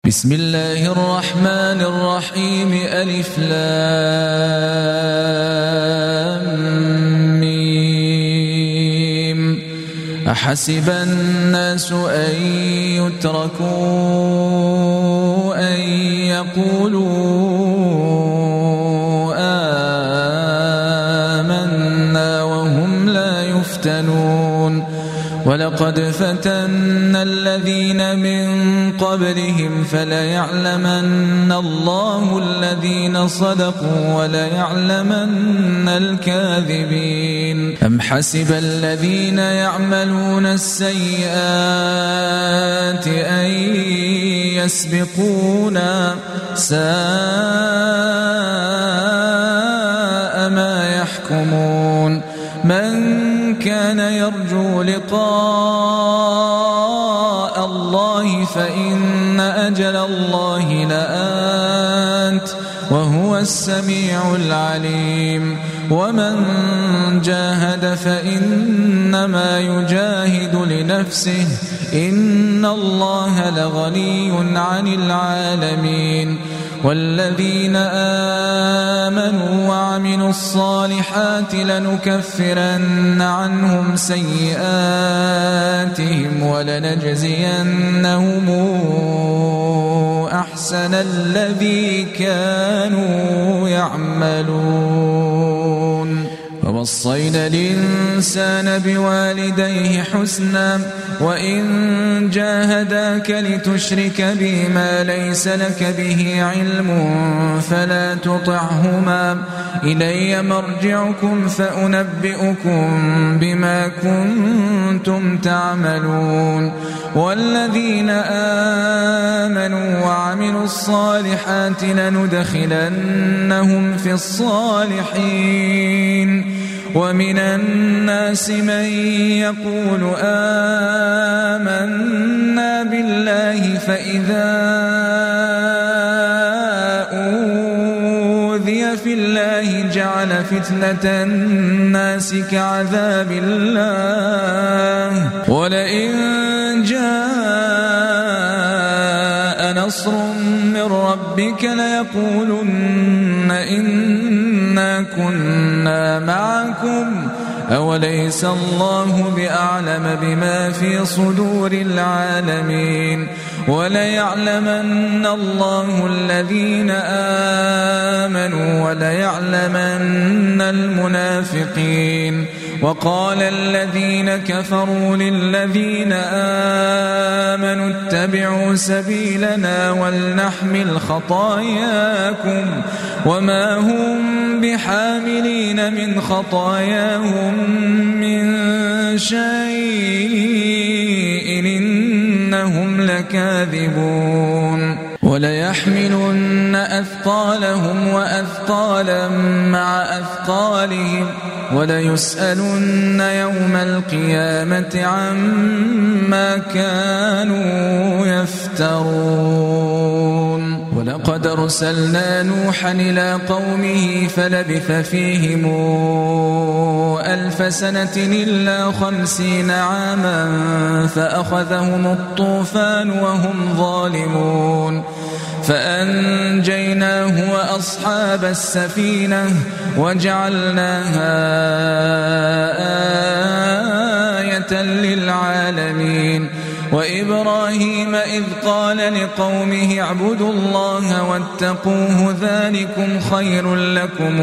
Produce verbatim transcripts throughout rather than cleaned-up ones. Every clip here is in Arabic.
بسم الله الرحمن الرحيم ألف لام ميم أحسب الناس أن يتركوا أن يقولوا آمنا وهم لا يفتنون ولقد فتنا الذين من قبلهم فليعلمن الله الذين صدقوا وليعلمن الكاذبين أم حسب الذين يعملون السيئات أن يسبقونا ساء ما يحكمون من كان يرجو لقاء الله فإن أجل الله لآت وهو السميع العليم ومن جاهد فإنما يجاهد لنفسه إن الله لغني عن العالمين والذين آمنوا وعملوا الصالحات لنكفرن عنهم سيئاتهم ولنجزينهم أحسن الذي كانوا يعملون ووصينا الإنسان بوالديه حسنا وإن جاهداك لتشرك بي ما ليس لك به علم فلا تطعهما إلي مرجعكم فأنبئكم بما كنتم تعملون والذين آمنوا وعملوا الصالحات لندخلنهم في الصالحين ومن الناس من يقول آمنا بالله فإذا أوذي في الله جعل فتنة الناس كعذاب الله ولئن جاء نصر من ربك ليقولن إنا كنا معكم أوليس الله بأعلم بما في صدور العالمين وليعلمن الله الذين آمنوا وليعلمن المنافقين وقال الذين كفروا للذين آمنوا اتبعوا سبيلنا ولنحمل خطاياكم وما هم بحاملين من خطاياهم من شيء إنهم لكاذبون وليحملن أثقالهم وأثقالا مع أثقالهم وليسألن يوم القيامة عما كانوا يفترون ولقد أرسلنا نوحا إلى قومه فلبث فيهم ألف سنة إلا خمسين عاما فأخذهم الطوفان وهم ظالمون فأنجيناه وأصحاب السفينة وجعلناها آية للعالمين وإبراهيم إذ قال لقومه اعبدوا الله واتقوه ذلكم خير لكم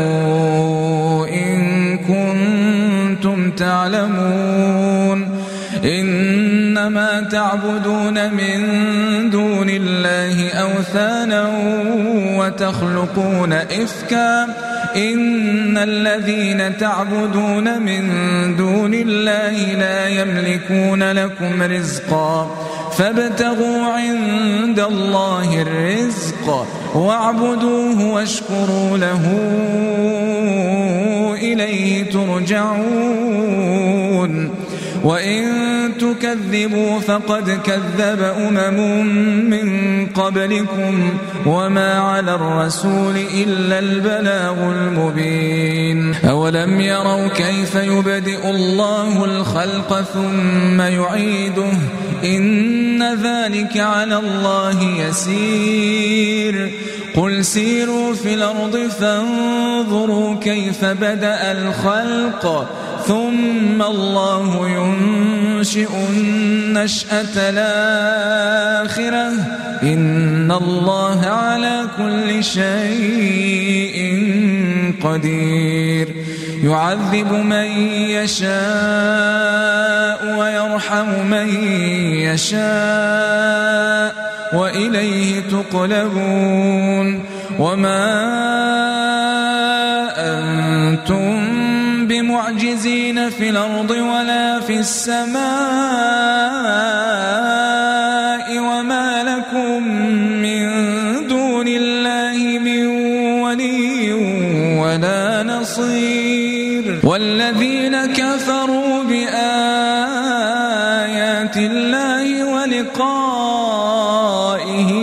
إن كنتم تعلمون إنما تعبدون من دون الله أوثانا وتخلقون إفكا إن الذين تعبدون من دون الله لا يملكون لكم رزقا فابتغوا عند الله الرزق واعبدوه واشكروا له إليه ترجعون وإن تكذبوا فقد كذب أمم من قبلكم وما على الرسول إلا البلاغ المبين. أولم يروا كيف يبدئ الله الخلق ثم يعيده إن ذلك على الله يسير. قل سيروا في الأرض فانظروا كيف بدأ الخلق ثم الله ينشئ النشأة الآخرة إن الله على كل شيء قدير. يعذب من يشاء ويرحم من يشاء وإليه تقلبون. وما أنتم بمعجزين في الأرض ولا في السماء وما لكم من دون الله من ولي ولا نصير. والذين كفروا بآيات الله ولقائه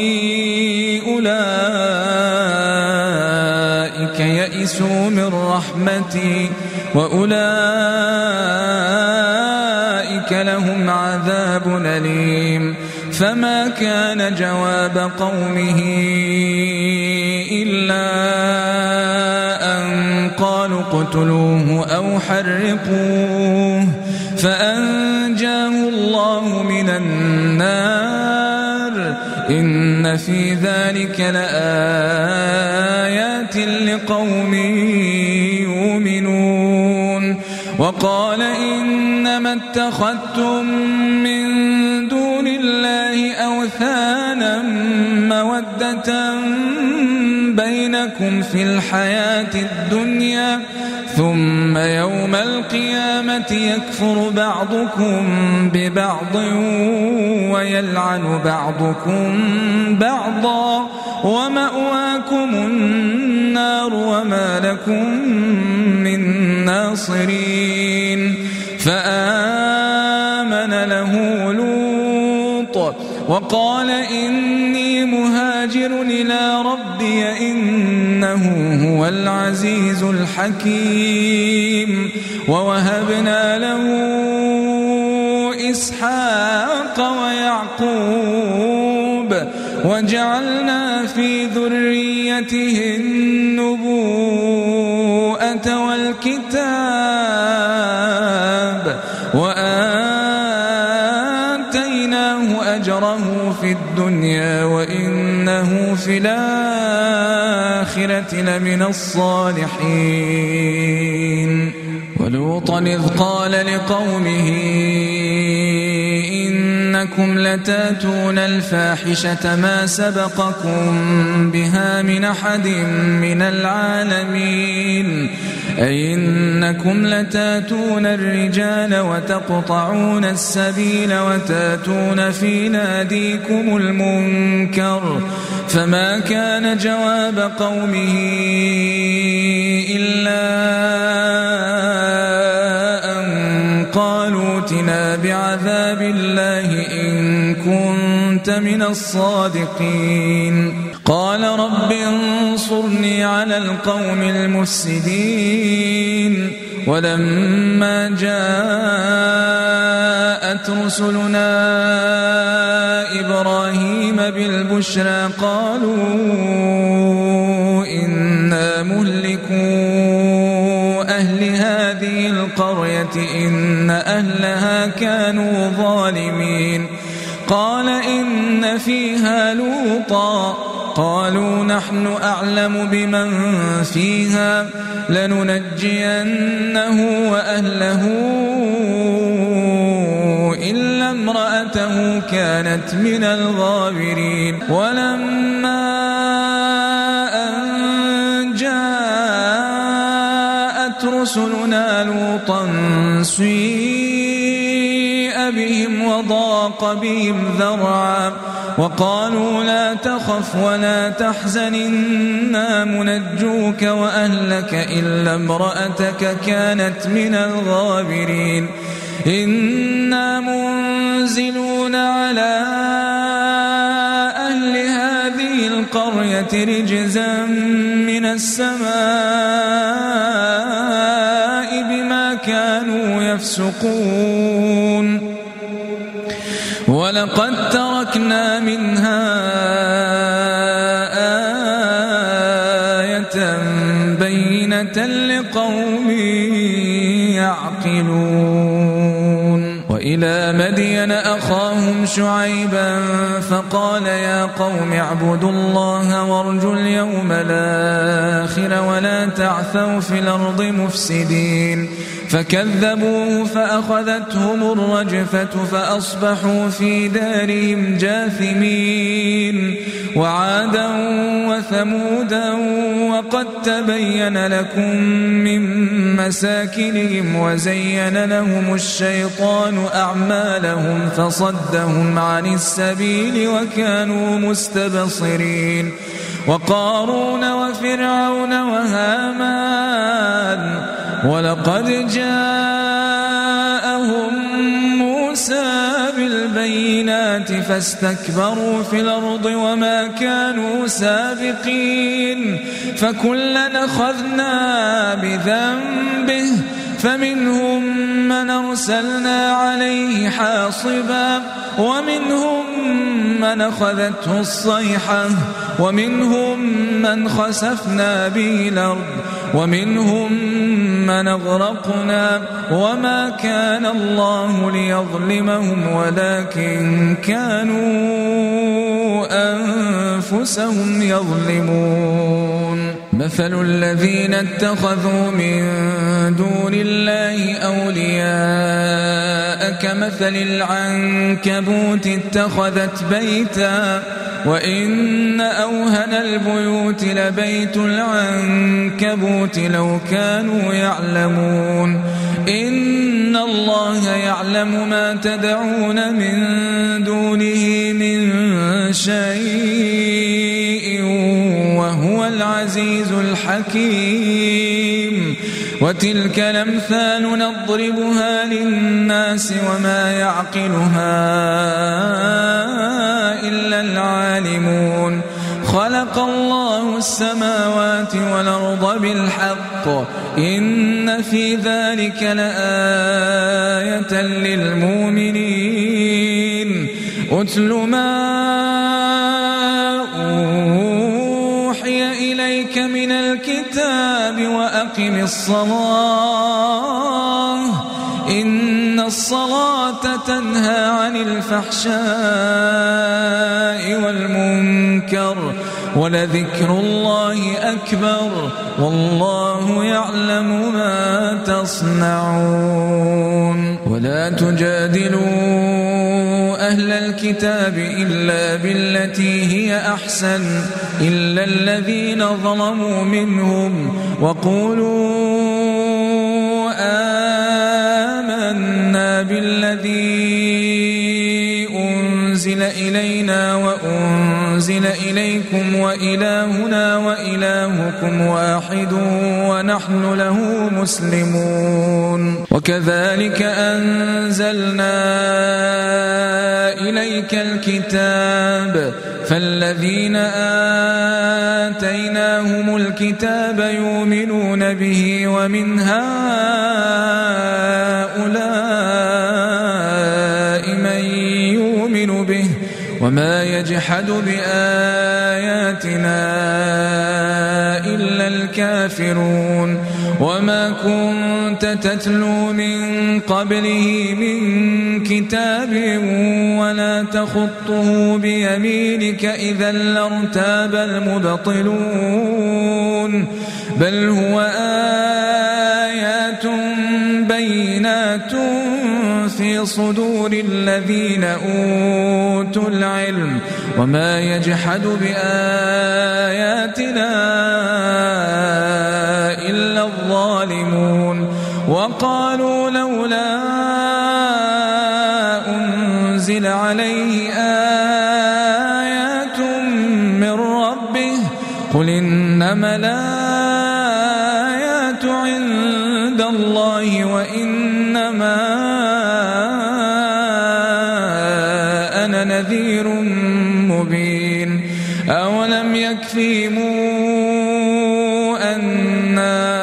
أولئك يئسوا من رحمتي وأولئك لهم عذاب أليم. فما كان جواب قومه إلا أن قالوا اقتلوه أو حرقوه فأنجاه الله من النار إن في ذلك لآيات لقوم يؤمنون. وقال إنما اتخذتم من دون الله أوثانا مودة بينكم في الحياة الدنيا ثم يوم القيامة يكفر بعضكم ببعض ويلعن بعضكم بعضا ومأواكم النار وما لكم من ناصرين. فآمن له لوط وقال إني مهاجر إلى ربي إنه هو العزيز الحكيم. ووهبنا له إسحاق ويعقوب وجعلنا في ذريته النبوءة والكتاب وآتيناه أجره في الدنيا وإنه في الآخرة لمن الصالحين. ولوطا إذ قال لقومه إنكم لتاتون الفاحشة ما سبقكم بها من أحد من العالمين أي إنكم لتاتون الرجال وتقطعون السبيل وتاتون في ناديكم المنكر. فما كان جواب قومه إلا أن قالوا ائتنا بعذاب الله إن كنت من الصادقين. قال رب انصرني على القوم المفسدين. ولما جاءت رسلنا إبراهيم بالبشرى قالوا إنا مهلكو أهل هذه القرية إن أهلها كانوا ظالمين. قال إن فيها لوطا قالوا نحن أعلم بمن فيها لننجينه وأهله إلا امرأته كانت من الغابرين. ولما أن جاءت رسلنا لوطا سيء بهم وضاق بهم ذرعا وقالوا لا تخف ولا تحزن إنا منجوك وأهلك إلا امرأتك كانت من الغابرين. إنا منزلون على أهل هذه القرية رجزا من السماء بما كانوا يفسقون ولقد تركنا منها آية بينة لقوم يعقلون وإلى مدين أخاهم شعيبا فقال يا قوم اعبدوا الله وارجوا اليوم الآخر ولا تعثوا في الأرض مفسدين فكذبوه فأخذتهم الرجفة فأصبحوا في دارهم جاثمين وعادا وثمودا وقد تبين لكم من مساكنهم وزين لهم الشيطان أعمالهم فصدهم عن السبيل وكانوا مستبصرين وقارون وفرعون وهامان ولقد جاءهم موسى بالبينات فاستكبروا في الأرض وما كانوا سابقين فكلا أخذنا بذنبه فمنهم من أرسلنا عليه حاصبا ومنهم من أخذته الصيحة ومنهم من خسفنا به الأرض ومنهم من أغرقنا وما كان الله ليظلمهم ولكن كانوا أنفسهم يظلمون مثل الذين اتخذوا من دون الله أولياء كمثل العنكبوت اتخذت بيتا وإن أوهن البيوت لبيت العنكبوت لو كانوا يعلمون إن الله يعلم ما تدعون من دونه من شيء وهو العزيز الحكيم وتلك الأمثال نضربها للناس وما يعقلها إلا العالمون خلق الله السماوات والأرض بالحق إن في ذلك لآية للمؤمنين أتل ما أوحي إليك من الكتاب وأقم الصلاة إن الصلاة تنهى عن الفحشاء والمنكر ولذكر الله أكبر والله يعلم ما تصنعون ولا تجادلوا أهل الكتاب إلا بالتي هي أحسن إلا الذين ظلموا منهم وقولوا آمنا بالذي أنزل إلينا وأنزل إليكم وإلهنا وإلهكم واحد ونحن له مسلمون وكذلك أنزلنا إليك الكتاب فالذين آتيناهم الكتاب يؤمنون به ومن هؤلاء من يؤمن به وما يجحد بآياتنا إلا الكافرون وما كنت تتلو من قبله من كتاب ولا تخطه بيمينك إذا لارتاب المبطلون بل هو آيات بينات في صدور الذين أوتوا العلم وما يجحد بآياتنا إلا الظالمون وقالوا لولا أنزل عليه آيات من ربه قل إنما الآيات عند الله وإنما أولم يكفهم أنا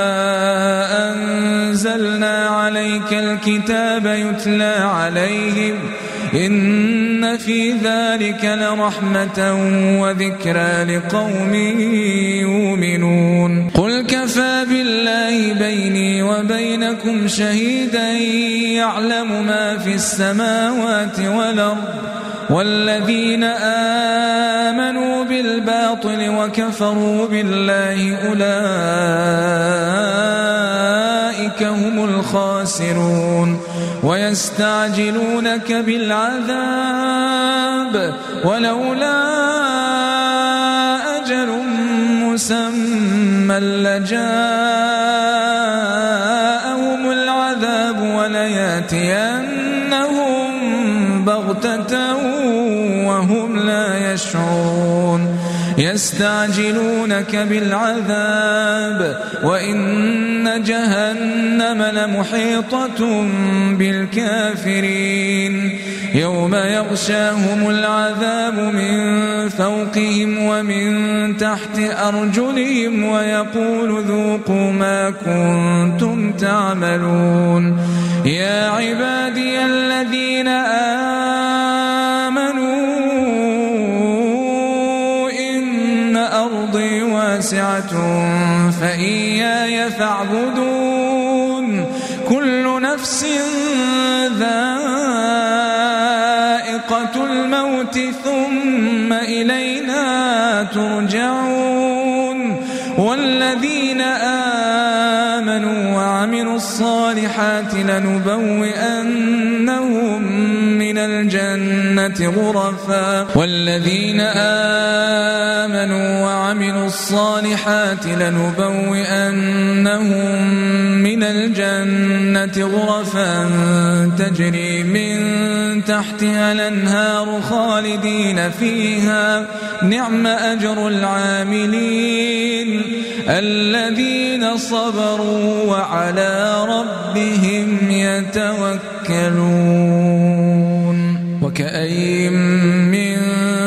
أنزلنا عليك الكتاب يتلى عليهم إن في ذلك لرحمة وذكرى لقوم يؤمنون قل كفى بالله بيني وبينكم شهيدا يعلم ما في السماوات والأرض والذين آمنوا بالباطل وكفروا بالله أولئك هم الخاسرون ويستعجلونك بالعذاب ولولا أجل مسمى لجاءهم العذاب ولياتينهم بغتة وهم لا يشعرون يستعجلونك بالعذاب وإن جهنم لمحيطة بالكافرين يوم يغشاهم العذاب من فوقهم ومن تحت أرجلهم ويقول ذوقوا ما كنتم تعملون يا عبادي الذين آمنوا إن أرضي واسعة فإياي فاعبدون كل نفس ذائقة الموت ثم إلينا ترجعون والذين آمنوا وعملوا الصالحات لنبوئنهم من الجنة غرفا والذين آمنوا وعملوا الصالحات لنبوئنهم من الجنة غرفا تجري من تحتها الأنهار خالدين فيها نعم أجر العاملين الذين صبروا وعلى ربهم يتوكلون وكأين من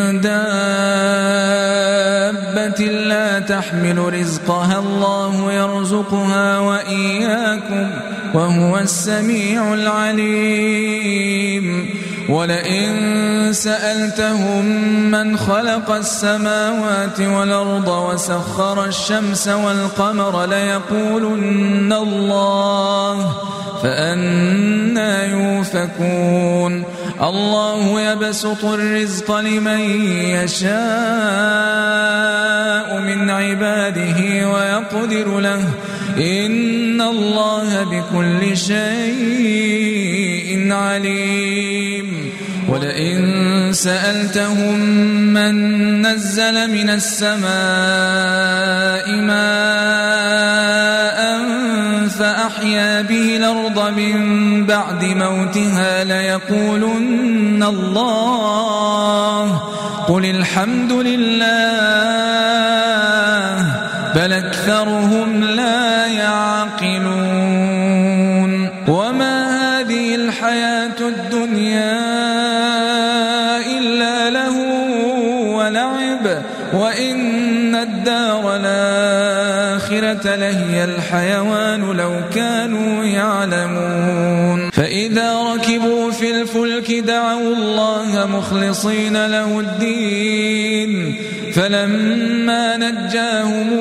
دابة لا تحمل رزقها الله يرزقها وإياكم وهو السميع العليم ولئن سألتهم من خلق السماوات والأرض وسخر الشمس والقمر ليقولن الله فأنى يؤفكون الله يبسط الرزق لمن يشاء من عباده ويقدر له إن الله بكل شيء عليم ولئن سألتهم من نزل من السماء ماء فأحيا به الأرض من بعد موتها ليقولن الله قل الحمد لله بل أكثرهم لا يعقلون وما هذه الحياة الدنيا إلا له ولعب وإن الدار الآخرة لهي الحيوان لو كانوا يعلمون فإذا ركبوا في الفلك دعوا الله مخلصين له الدين فلما نجاهم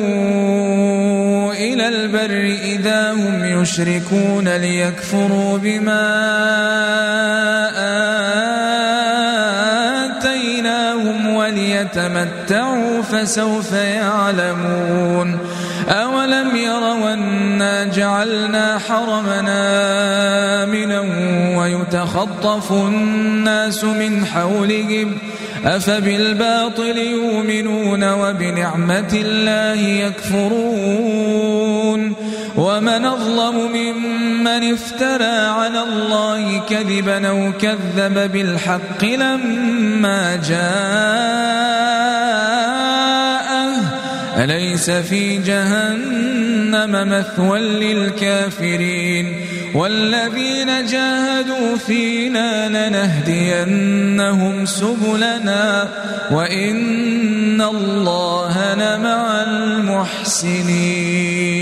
إلى البر إذا هم يشركون ليكفروا بما آتيناهم وليتمتعوا فسوف يعلمون أولم يروا أنا جعلنا حرمنا آمنا ويتخطف الناس من حولهم أفبالباطل يؤمنون وبنعمة الله يكفرون ومن أظلم ممن افترى على الله كذبا أو كذب بالحق لما جاءه أليس في جهنم مثوى للكافرين والذين جاهدوا فينا لنهدينهم سبلنا وإن الله لمع المحسنين